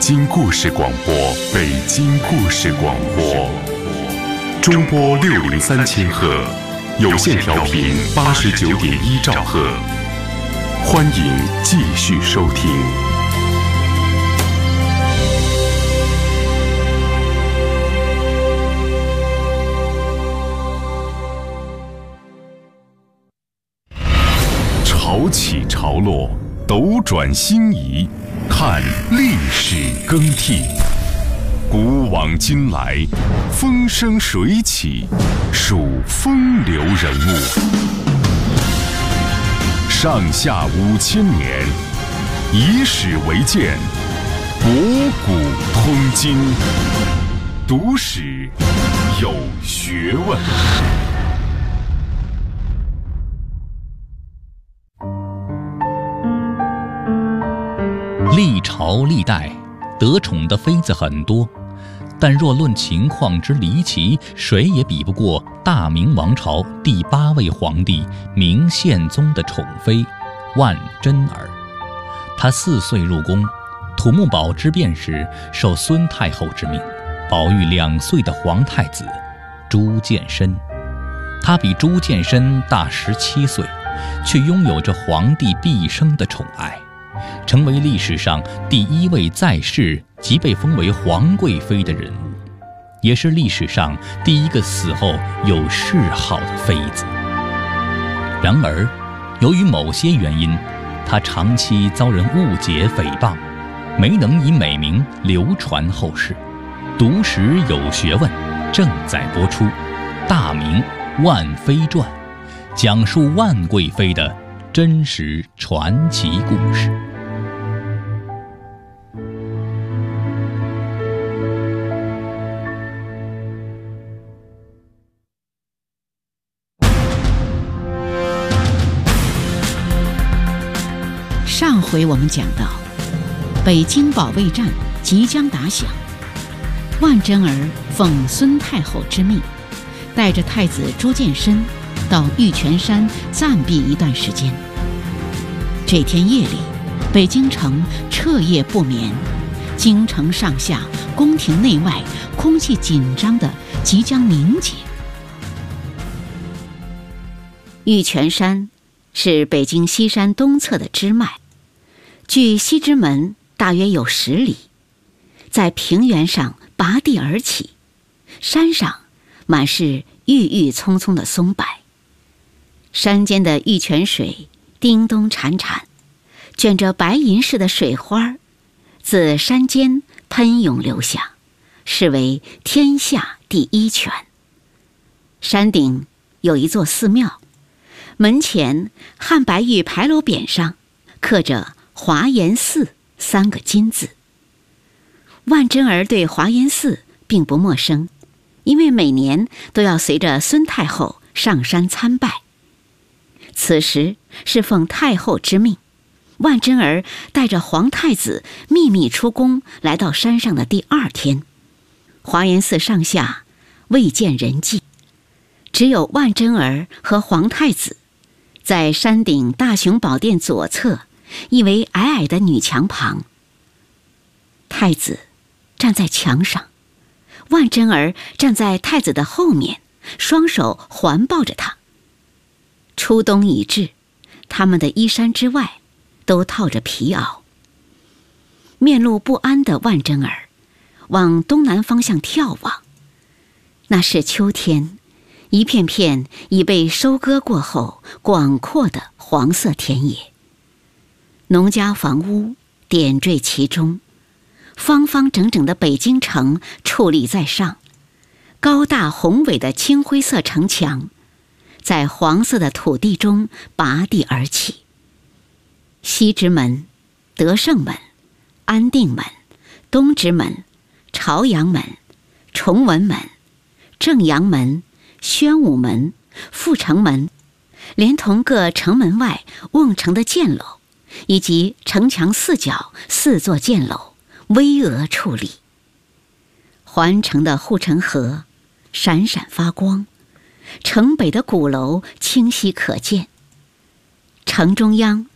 京故事广播，北京故事广播，中波603千赫，有线调频89.1兆赫，欢迎继续收听。潮起潮落，斗转星移，看历史更替，古往今来，风生水起，数风流人物。上下5000年，以史为鉴，博古通今，读史有学问。 历朝历代得宠的妃子很多，但若论情况之离奇，谁也比不过大明王朝第8位皇帝明宪宗的宠妃万贞儿。她4岁入宫，土木堡之变时受孙太后之命，保育2岁的皇太子朱见深。她比朱见深大17岁，却拥有着皇帝毕生的宠爱，成为历史上第1位在世即被封为皇贵妃的人物，也是历史上第1个死后有谥号的妃子。然而，由于某些原因，她长期遭人误解诽谤，没能以美名流传后世。读史有学问正在播出《大明万妃传》，讲述万贵妃的真实传奇故事。 上回我们讲到，北京保卫战即将打响，万贞儿奉孙太后之命，带着太子朱见深到玉泉山暂避一段时间。这天夜里，北京城彻夜不眠，京城上下、宫廷内外空气紧张的即将凝结。玉泉山是北京西山东侧的支脉，距西直门大约有10里，在平原上拔地而起，山上满是郁郁葱葱的松柏，山间的玉泉水叮咚潺潺，卷着白银似的水花自山间喷涌流下，是为天下第1泉。山顶有一座寺庙，门前汉白玉牌楼匾上刻着华严寺3个金字。万贞儿对华严寺并不陌生，因为每年都要随着孙太后上山参拜。此时是奉太后之命，万贞儿带着皇太子秘密出宫，来到山上的第2天，华严寺上下未见人迹，只有万贞儿和皇太子在山顶大雄宝殿左侧一围矮矮的女墙旁。太子站在墙上，万贞儿站在太子的后面，双手环抱着他。初冬已至，他们的衣衫之外都套着皮袄。面露不安的万贞儿往东南方向眺望，那是秋天，一片片已被收割过后广阔的黄色田野，农家房屋点缀其中，方方整整的北京城矗立在上，高大宏伟的青灰色城墙在黄色的土地中拔地而起。西直门、德胜门、安定门、东直门、朝阳门、崇文门、正阳门、宣武门、阜成门，连同各城门外瓮城的箭楼，以及城墙4角4座箭楼巍峨矗立。环城的护城河闪闪发光，城北的鼓楼清晰可见。城中央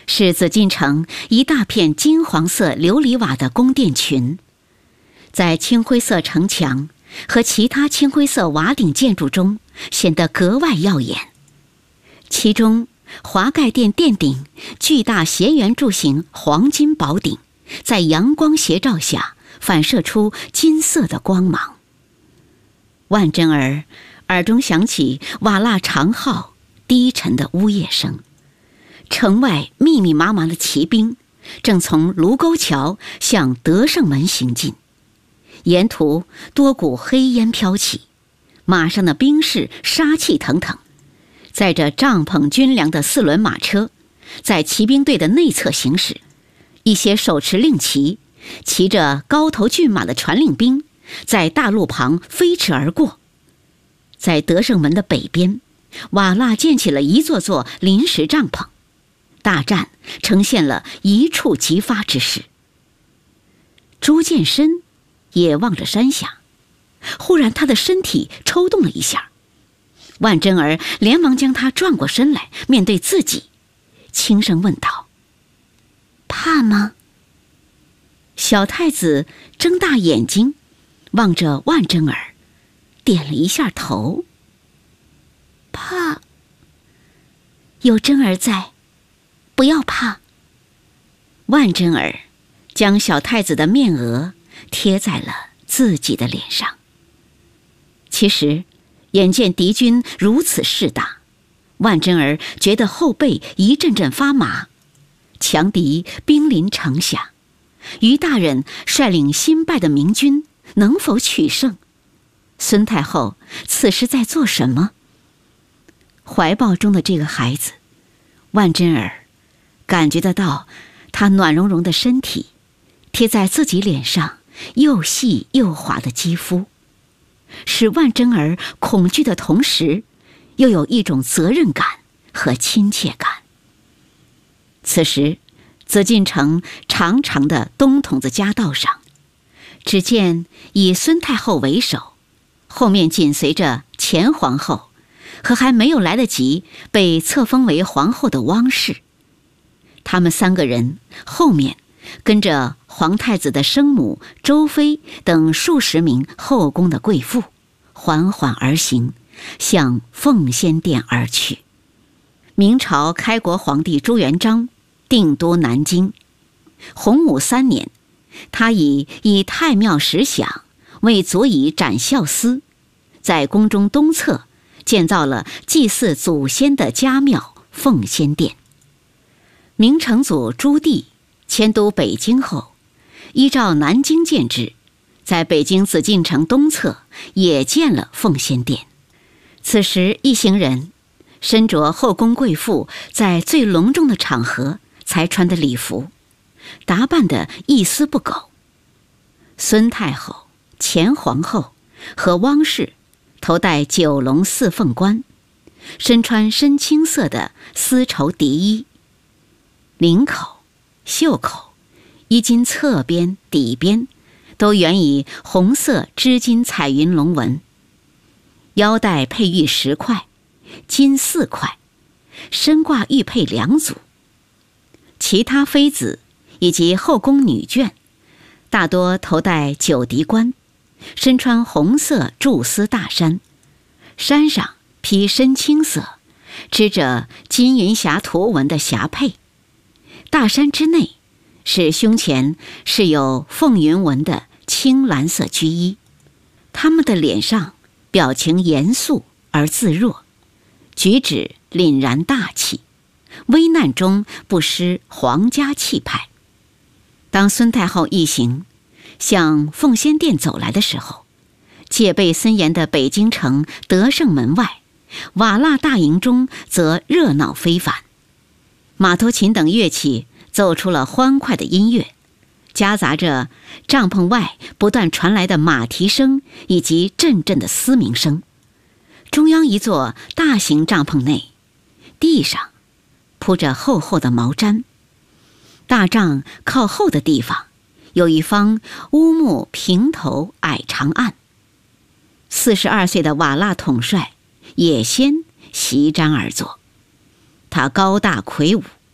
是紫禁城一大片金黄色琉璃瓦的宫殿群，在青灰色城墙和其他青灰色瓦顶建筑中显得格外耀眼。其中华盖殿殿顶巨大斜圆柱形黄金宝顶，在阳光斜照下反射出金色的光芒。万贞儿耳中响起瓦剌长号低沉的呜咽声，城外密密麻麻的骑兵正从卢沟桥向德胜门行进，沿途多股黑烟飘起，马上的兵士杀气腾腾，载着帐篷军粮的4轮马车在骑兵队的内侧行驶，一些手持令旗、骑着高头骏马的传令兵在大路旁飞驰而过。在德胜门的北边，瓦剌建起了一座座临时帐篷，大战呈现了一触即发之势。朱见深也望着山下，忽然他的身体抽动了一下，万贞儿连忙将他转过身来，面对自己，轻声问道：“怕吗？”小太子睁大眼睛望着万贞儿，点了一下头。怕。有贞儿在，不要怕。万贞儿将小太子的面额贴在了自己的脸上。其实眼见敌军如此势大，万贞儿觉得后背一阵阵发麻。强敌兵临城下，于大人率领新败的明军能否取胜？孙太后此时在做什么？怀抱中的这个孩子，万贞儿感觉得到他暖融融的身体贴在自己脸上又细又滑的肌肤，使万贞儿恐惧的同时，又有一种责任感和亲切感。此时，紫禁城长长的东筒子夹道上，只见以孙太后为首，后面紧随着前皇后和还没有来得及被册封为皇后的汪氏。他们3个人后面跟着皇太子的生母周妃等数十名后宫的贵妇，缓缓而行，向奉先殿而去。明朝开国皇帝朱元璋定都南京，洪武3年，他以太庙石享为足以展孝思，在宫中东侧建造了祭祀祖先的家庙奉先殿。明成祖朱棣迁都北京后，依照南京建制，在北京紫禁城东侧也建了奉先殿。此时一行人身着后宫贵妇在最隆重的场合才穿的礼服，打扮得一丝不苟。孙太后、前皇后和汪氏头戴9龙4凤冠，身穿深青色的丝绸涤衣，领口、袖口、衣襟侧边、底边都原以红色织金彩云龙纹，腰带佩玉10块，金4块，身挂玉佩2组。其他妃子以及后宫女眷大多头戴9滴冠，身穿红色菟丝大衫，衫上披深青色织着金云霞图纹的霞帔，大衫之内是胸前是有凤云纹的青蓝色居衣。他们的脸上表情严肃而自若，举止凛然大气，危难中不失皇家气派。当孙太后一行向奉先殿走来的时候，戒备森严的北京城德胜门外，瓦剌大营中则热闹非凡。马头琴等乐器奏出了欢快的音乐，夹杂着帐篷外不断传来的马蹄声以及阵阵的嘶鸣声。中央一座大型帐篷内，地上铺着厚厚的毛毡，大帐靠后的地方有一方乌木平头矮长案。42岁的瓦剌统帅也先席瞻而坐，他高大魁梧，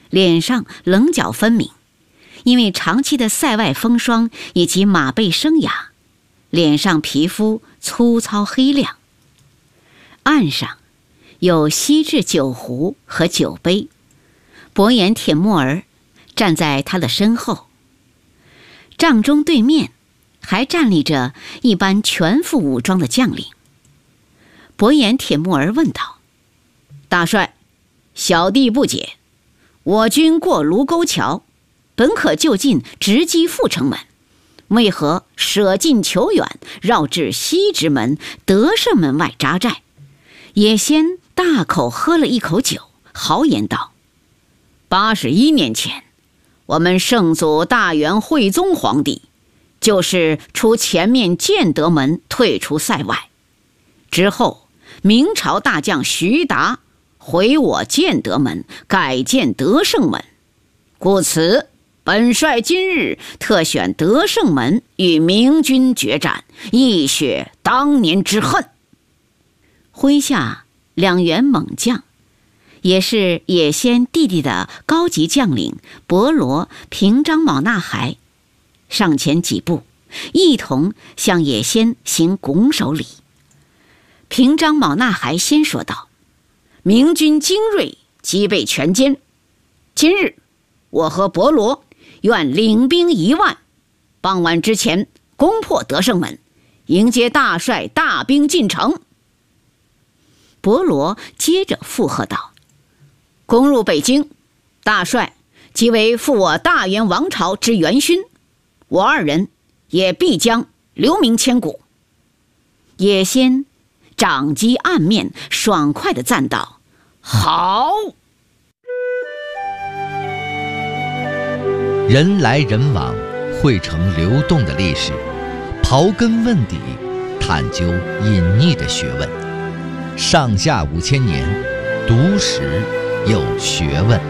脸上棱角分明，因为长期的塞外风霜以及马背生涯，脸上皮肤粗糙黑亮。案上有锡制酒壶和酒杯，伯颜铁木儿站在他的身后。帐中对面还站立着一班全副武装的将领。伯颜铁木儿问道：大帅，小弟不解，我军过卢沟桥，本可就近直击阜成门，为何舍近求远，绕至西直门、德胜门外扎寨？也先大口喝了一口酒，豪言道：81年前，我们圣祖大元惠宗皇帝就是出前面建德门退出塞外，之后明朝大将徐达回我建德门，改建德胜门，故此本帅今日特选德胜门与明军决战，一雪当年之恨。麾下2员猛将，也是也先弟弟的高级将领伯罗、平章卯那海上前几步，一同向也先行拱手礼。平章卯那海先说道：明军精锐，击备全歼，今日我和伯罗愿领兵1万，傍晚之前攻破德胜门，迎接大帅大兵进城。伯罗接着附和道：攻入北京，大帅即为复我大元王朝之元勋，我2人也必将留名千古。也先掌击案面，爽快地赞道：好！ 人来人往，汇成流动的历史，刨根问底，探究隐匿的学问。上下5000年，读史有学问。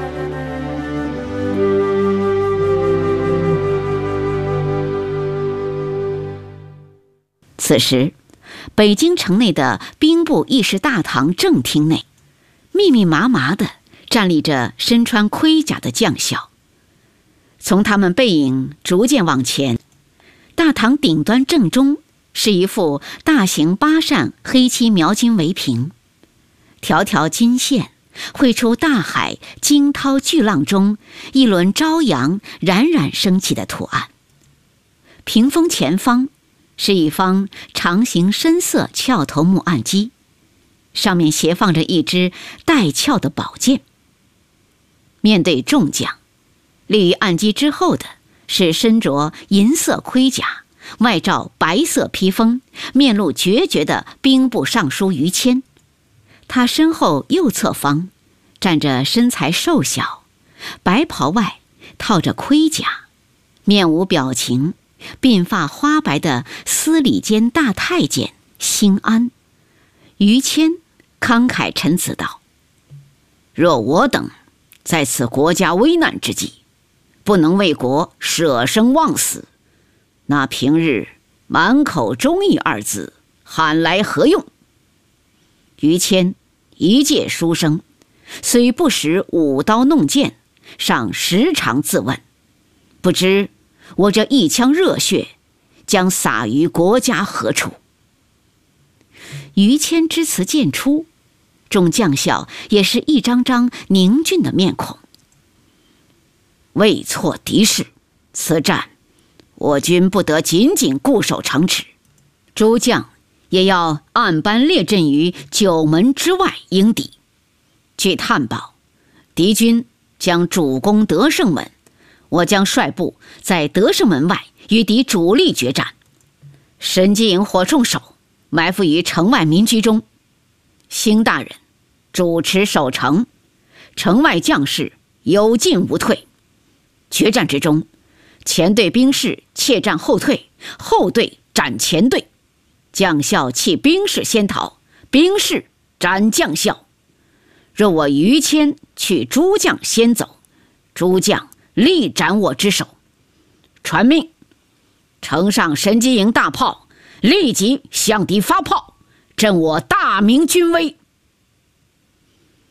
此时，北京城内的兵部议事大堂正厅内，密密麻麻地站立着身穿盔甲的将校。从他们背影逐渐往前，大堂顶端正中是一副大型8扇黑漆描金围屏，条条金线绘出大海惊涛巨浪中一轮朝阳冉冉升起的图案。屏风前方是一方长形深色鞘头木案几，上面斜放着一支带鞘的宝剑。面对众将，立于案几之后的是身着银色盔甲，外罩白色披风，面露决绝的兵部尚书于谦。他身后右侧方站着身材瘦小，白袍外套着盔甲，面无表情，鬓发花白的司礼监大太监辛安。于谦慷慨陈词道：若我等在此国家危难之际，不能为国舍生忘死，那平日满口忠义2字喊来何用？于谦一介书生，虽不识舞刀弄剑，尚时常自问，不知我这一腔热血将洒于国家何处？于谦之词渐出，众将校也是一张张凝峻的面孔。未挫敌势，此战我军不得仅仅固守城池，诸将也要按班列阵于9门之外迎敌。据探报，敌军将主攻德胜门，我将率部在德胜门外与敌主力决战。神机营火铳手埋伏于城外民居中，兴大人主持守城，城外将士有进无退。决战之中，前队兵士怯战后退，后队斩前队，将校弃兵士先逃，兵士斩将校。若我于谦去诸将先走，诸将力斩我之首。传命，城上神机营大炮立即向敌发炮，振我大明军威。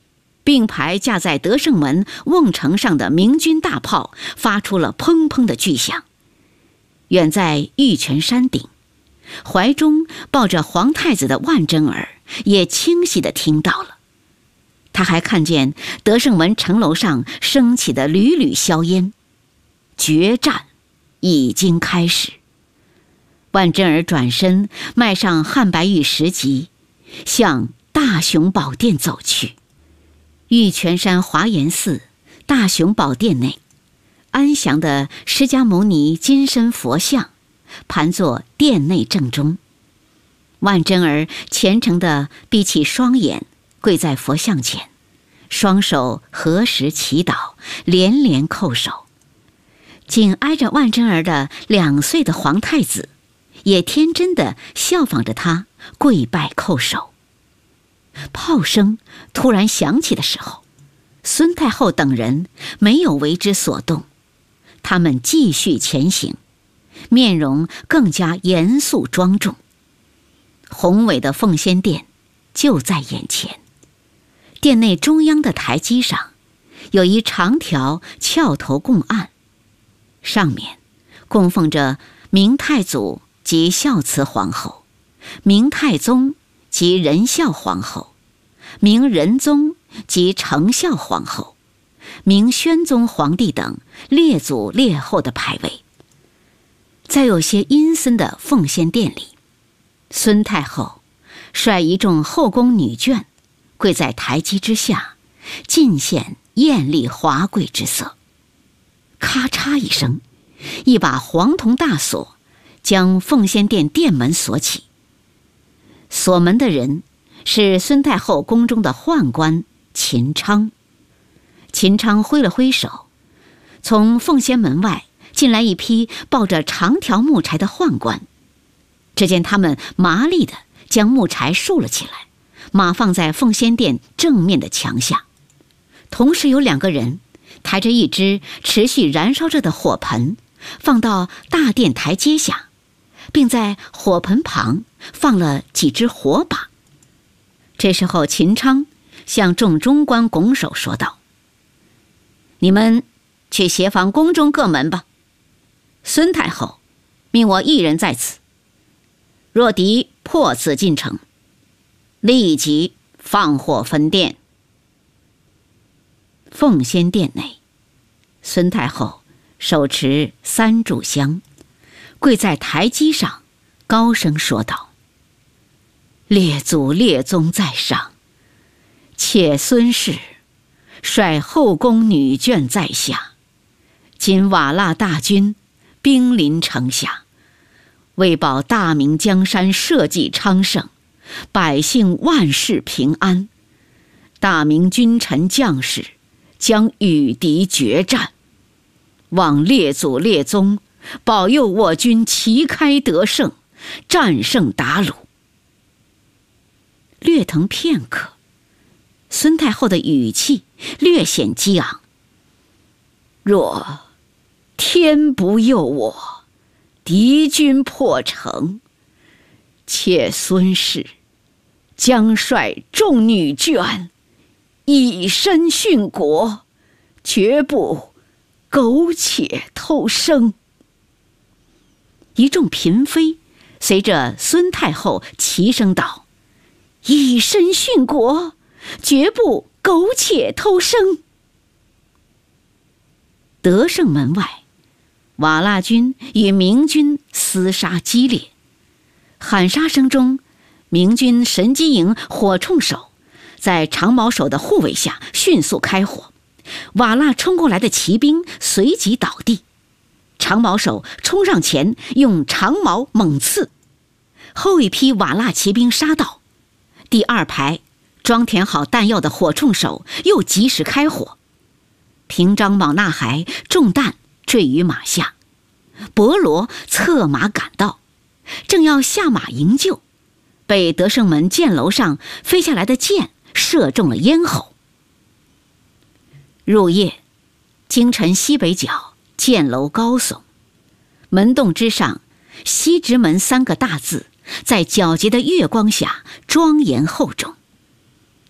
并排架在德胜门瓮城上的明军大炮发出了砰砰的巨响。远在玉泉山顶，怀中抱着皇太子的万贞儿也清晰地听到了。他还看见德胜门城楼上升起的缕缕硝烟，决战已经开始。万贞儿转身迈上汉白玉石级，向大雄宝殿走去。玉泉山华严寺大雄宝殿内，安详的释迦牟尼金身佛像盘坐殿内正中。万贞儿虔诚地闭起双眼，跪在佛像前，双手合十祈祷，连连叩首。紧挨着万贞儿的2岁的皇太子也天真地效仿着他跪拜叩首。炮声突然响起的时候，孙太后等人没有为之所动，他们继续前行，面容更加严肃庄重。宏伟的奉先殿就在眼前，殿内中央的台基上有一长条翘头供案，上面供奉着明太祖及孝慈皇后、明太宗及仁孝皇后、明仁宗及承孝皇后、明宣宗皇帝等列祖列后的牌位。在有些阴森的奉先殿里，孙太后率一众后宫女眷跪在台基之下，尽显艳丽华贵之色。咔嚓一声，一把黄铜大锁将奉先殿殿门锁起。锁门的人是孙太后宫中的宦官秦昌。秦昌挥了挥手，从奉先门外进来一批抱着长条木柴的宦官。只见他们麻利地将木柴竖了起来，码放在奉先殿正面的墙下。同时有2个人抬着一只持续燃烧着的火盆，放到大殿台阶下，并在火盆旁放了几只火把。这时候秦昌向众中官拱手说道：“你们去协防宫中各门吧，孙太后命我一人在此，若敌破此进城，立即放火焚殿。”奉先殿内，孙太后手持3炷香，跪在台基上，高声说道：“列祖列宗在上，妾孙氏率后宫女眷在下，今瓦剌大军兵临城下，为保大明江山社稷昌盛，百姓万事平安，大明君臣将士将与敌决战，望列祖列宗保佑我军旗开得胜，战胜鞑虏。”略腾片刻，孙太后的语气略显激昂：“若天不佑我，敌军破城，妾孙氏将率众女眷以身殉国，绝不苟且偷生。”一众嫔妃随着孙太后齐声道：“以身殉国，绝不苟且偷生。”德胜门外，瓦剌军与明军厮杀激烈，喊杀声中，明军神机营火铳手在长矛手的护卫下迅速开火，瓦剌冲过来的骑兵随即倒地，长矛手冲上前用长矛猛刺，后一批瓦剌骑兵杀到，第2排装填好弹药的火铳手又及时开火，平章莽纳海中弹坠于马下，伯罗策马赶到，正要下马营救，被德胜门箭楼上飞下来的箭射中了咽喉。入夜，京城西北角箭楼高耸，门洞之上西直门3个大字在皎洁的月光下庄严厚重。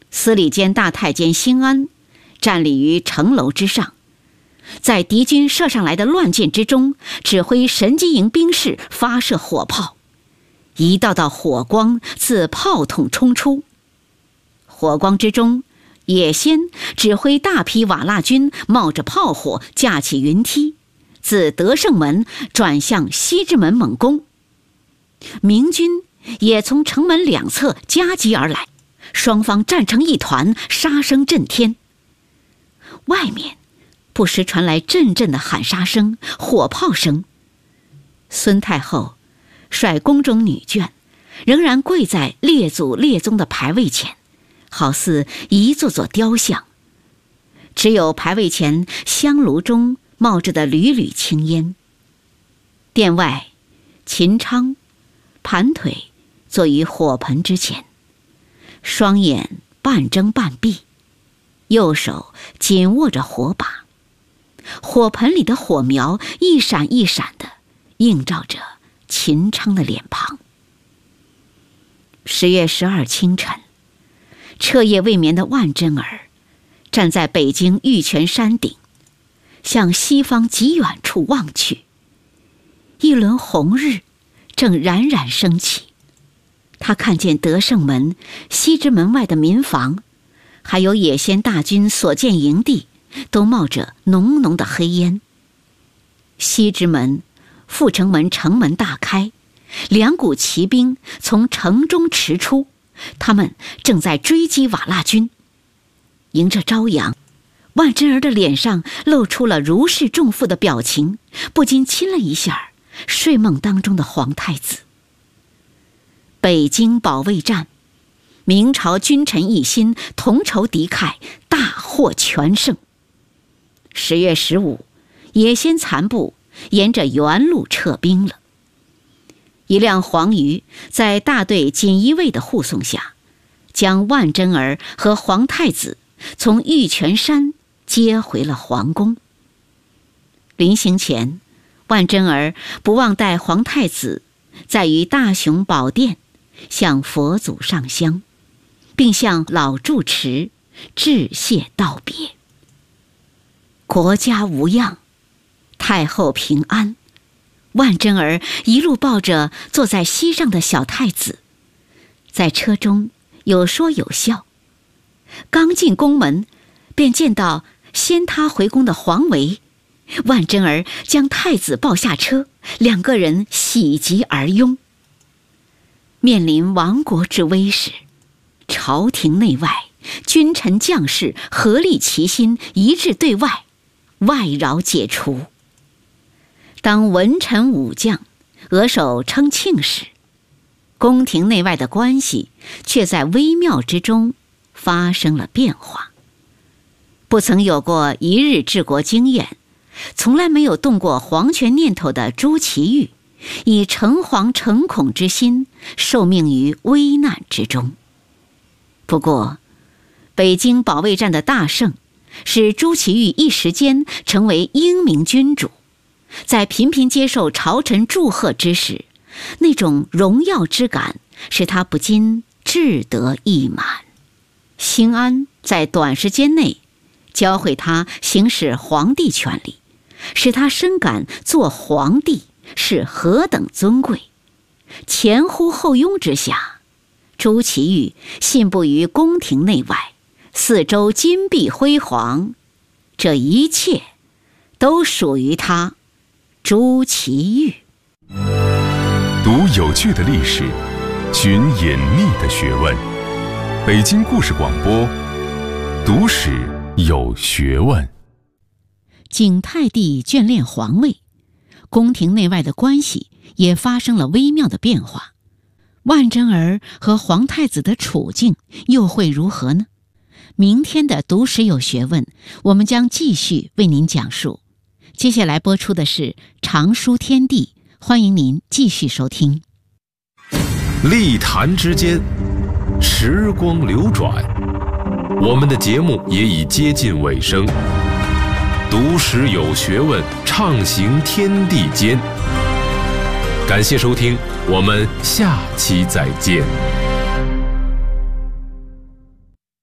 司礼监大太监辛安站立于城楼之上，在敌军射上来的乱箭之中，指挥神机营兵士发射火炮，一道道火光自炮筒冲出。火光之中，野先指挥大批瓦剌军冒着炮火，架起云梯，自德胜门转向西直门猛攻。明军也从城门两侧夹击而来，双方战成一团，杀声震天。外面不时传来阵阵的喊杀声、火炮声。孙太后率宫中女眷仍然跪在列祖列宗的牌位前，好似一座座雕像。只有牌位前香炉中冒着的缕缕青烟。殿外，秦昌盘腿坐于火盆之前，双眼半睁半闭，右手紧握着火把，火盆里的火苗一闪一闪地映照着秦昌的脸庞。10月12清晨，彻夜未眠的万贞儿站在北京玉泉山顶，向西方极远处望去，一轮红日正冉冉升起。他看见德胜门、西直门外的民房，还有野先大军所建营地，都冒着浓浓的黑烟。西直门、阜成门城门大开，2股骑兵从城中驰出，他们正在追击瓦剌军。迎着朝阳，万贞儿的脸上露出了如释重负的表情，不禁亲了一下睡梦当中的皇太子。北京保卫战，明朝君臣一心，同仇敌忾，大获全胜。10月15，野先残部沿着原路撤兵了。一辆黄鱼在大队锦衣卫的护送下，将万贞儿和皇太子从玉泉山接回了皇宫。临行前，万贞儿不忘带皇太子在于大雄宝殿向佛祖上香，并向老住持致谢道别。国家无恙，太后平安。万贞儿一路抱着坐在膝上的小太子，在车中有说有笑。刚进宫门，便见到先他回宫的黄维。万贞儿将太子抱下车，2个人喜极而拥。面临亡国之危时，朝廷内外君臣将士合力齐心，一致对外，外扰解除。当文臣武将额首称庆时，宫廷内外的关系却在微妙之中发生了变化。不曾有过一日治国经验，从来没有动过皇权念头的朱祁钰，以诚惶诚恐之心受命于危难之中。不过，北京保卫战的大胜，使朱祁钰一时间成为英明君主。在频频接受朝臣祝贺之时，那种荣耀之感使他不禁志得意满。兴安在短时间内教会他行使皇帝权力，使他深感做皇帝是何等尊贵。前呼后拥之下，朱祁钰信步于宫廷内外，四周金碧辉煌，这一切都属于他朱祁钰。 读有趣的历史，寻隐秘的学问。北京故事广播，读史有学问。 景泰帝眷恋皇位，宫廷内外的关系也发生了微妙的变化。万贞儿和皇太子的处境又会如何呢？明天的读史有学问，我们将继续为您讲述。接下来播出的是常书天地，欢迎您继续收听。 历坛之间，时光流转，我们的节目也已接近尾声。读史有学问，畅行天地间。感谢收听，我们下期再见。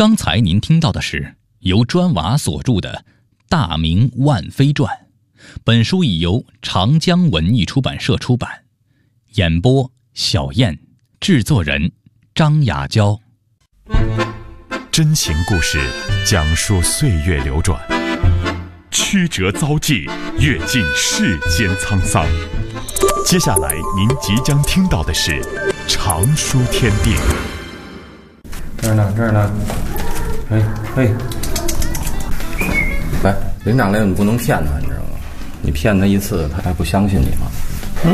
刚才您听到的是由砖瓦所著的《大明万妃传》，本书已由长江文艺出版社出版。演播小燕，制作人张雅娇。 真情故事讲述岁月流转，曲折遭际，阅尽世间沧桑。接下来您即将听到的是常书天地。 这儿呢，嘿，来，领长来，你不能骗他，你知道吗？你骗他一次，他还不相信你吗？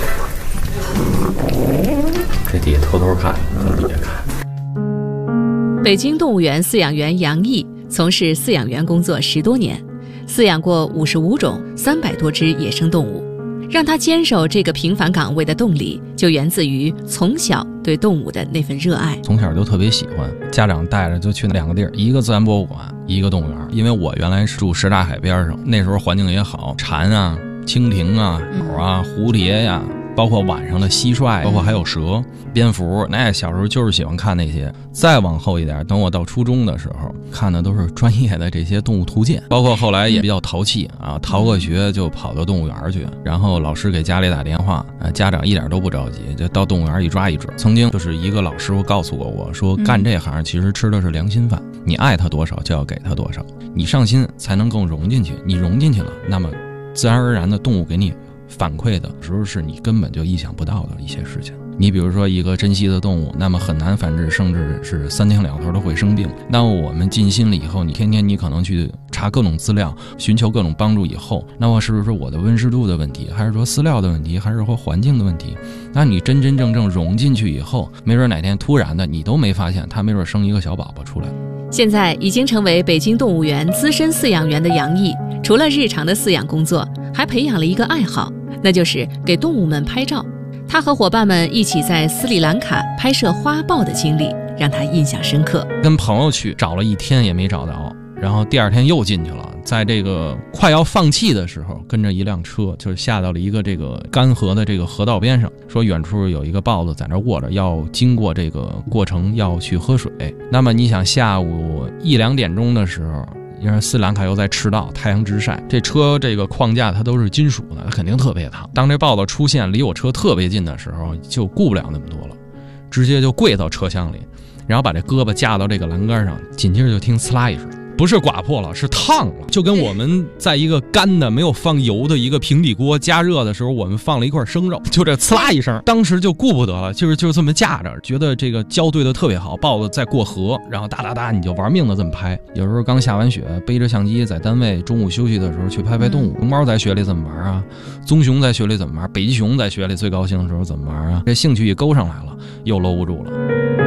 这底下偷偷看，从底下看。 北京动物园饲养员杨毅从事饲养员工作10多年，饲养过55种300多只野生动物。让他坚守这个平凡岗位的动力，就源自于从小对动物的那份热爱。 从小就特别喜欢，家长带着就去2个地儿，一个自然博物馆，一个动物园。因为我原来是住什刹海边上，那时候环境也好，蝉啊、蜻蜓啊、鸟啊、蝴蝶呀，包括晚上的蟋蟀，包括还有蛇、蝙蝠，那小时候就是喜欢看那些。再往后一点，等我到初中的时候，看的都是专业的这些动物图鉴，包括后来也比较淘气啊，逃个学就跑到动物园去，然后老师给家里打电话，家长一点都不着急，就到动物园一抓一准。曾经就是一个老师傅告诉过我说，干这行其实吃的是良心饭，你爱他多少就要给他多少，你上心才能更融进去，你融进去了，那么自然而然的动物给你反馈的时候是你根本就意想不到的一些事情。你比如说一个珍稀的动物，那么很难繁殖，甚至是3天2头都会生病。那么我们尽心了以后，你天天你可能去查各种资料，寻求各种帮助以后，那么是不是我的温湿度的问题，还是说饲料的问题，还是说环境的问题？那你真真正正融进去以后，没准哪天突然的你都没发现，它没准生一个小宝宝出来。 现在已经成为北京动物园资深饲养员的杨毅，除了日常的饲养工作，还培养了一个爱好，那就是给动物们拍照。他和伙伴们一起在斯里兰卡拍摄花豹的经历让他印象深刻。 跟朋友去找了1天也没找到，然后第2天又进去了，在这个快要放弃的时候，跟着一辆车就下到了一个这个干涸的这个河道边上，说远处有一个豹子在那卧着，要经过这个过程要去喝水。那么你想下午1、2点钟的时候，因为斯里兰卡又在赤道，太阳直晒，这车这个框架它都是金属的，它肯定特别烫。当这豹子出现离我车特别近的时候，就顾不了那么多了，直接就跪到车厢里，然后把这胳膊架到这个栏杆上，紧接着就听呲啦一声，不是刮破了，是烫了，就跟我们在一个干的没有放油的一个平底锅加热的时候，我们放了一块生肉，就这呲啦一声，当时就顾不得了，就这么架着，觉得这个胶对的特别好，豹子在过河，然后哒哒哒你就玩命的这么拍。有时候刚下完雪，背着相机在单位中午休息的时候去拍拍动物，熊猫在雪里怎么玩啊，棕熊在雪里怎么玩，北极熊在雪里最高兴的时候怎么玩啊，这兴趣一勾上来了，又搂不住了。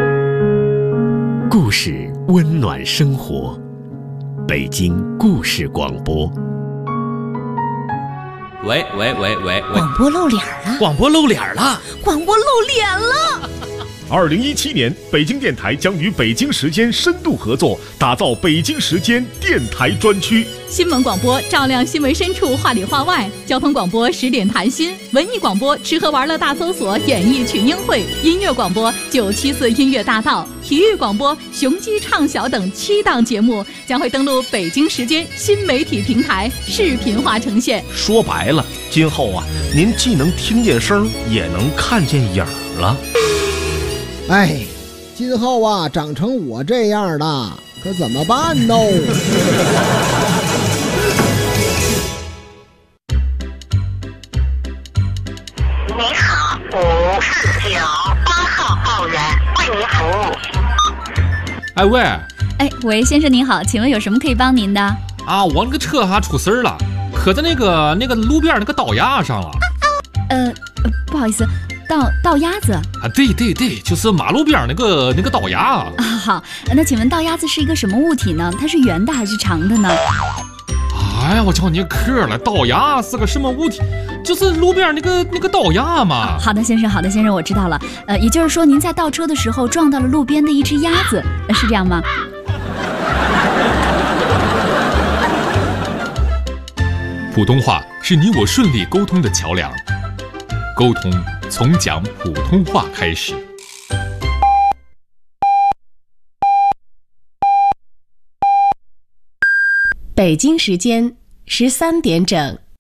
故事温暖生活，北京故事广播。 喂， 广播露脸了！ 广播露脸了！ 广播露脸了 ！2017年，北京电台将与北京时间深度合作，打造北京时间电台专区。 新闻广播照亮新闻深处，话里话外；交通广播10点谈心；文艺广播吃喝玩乐大搜索，演艺群英会；音乐广播974音乐大道；体育广播雄鸡唱晓等7档节目将会登陆北京时间新媒体平台，视频化呈现。 说白了，今后啊，您既能听见声，也能看见影了。 哎，今后啊，长成我这样的，可怎么办呢？ 你好，549，8号报员为您服务。 哎喂， 喂，先生您好，请问有什么可以帮您的？ 啊，我那个车还出事了，磕在那个路边那个道牙上了。 不好意思。道鸭子啊， 对，就是马路边那个道牙啊。 好，那请问道鸭子是一个什么物体呢？它是圆的还是长的呢？ 哎呀，我叫你嗑了，道牙是个什么物体？就是路边那个道牙嘛。 好的，先生，我知道了。也就是说您在倒车的时候撞到了路边的一只鸭子，是这样吗？ 普通话是你我顺利沟通的桥梁，沟通从讲普通话开始。 北京时间13点整。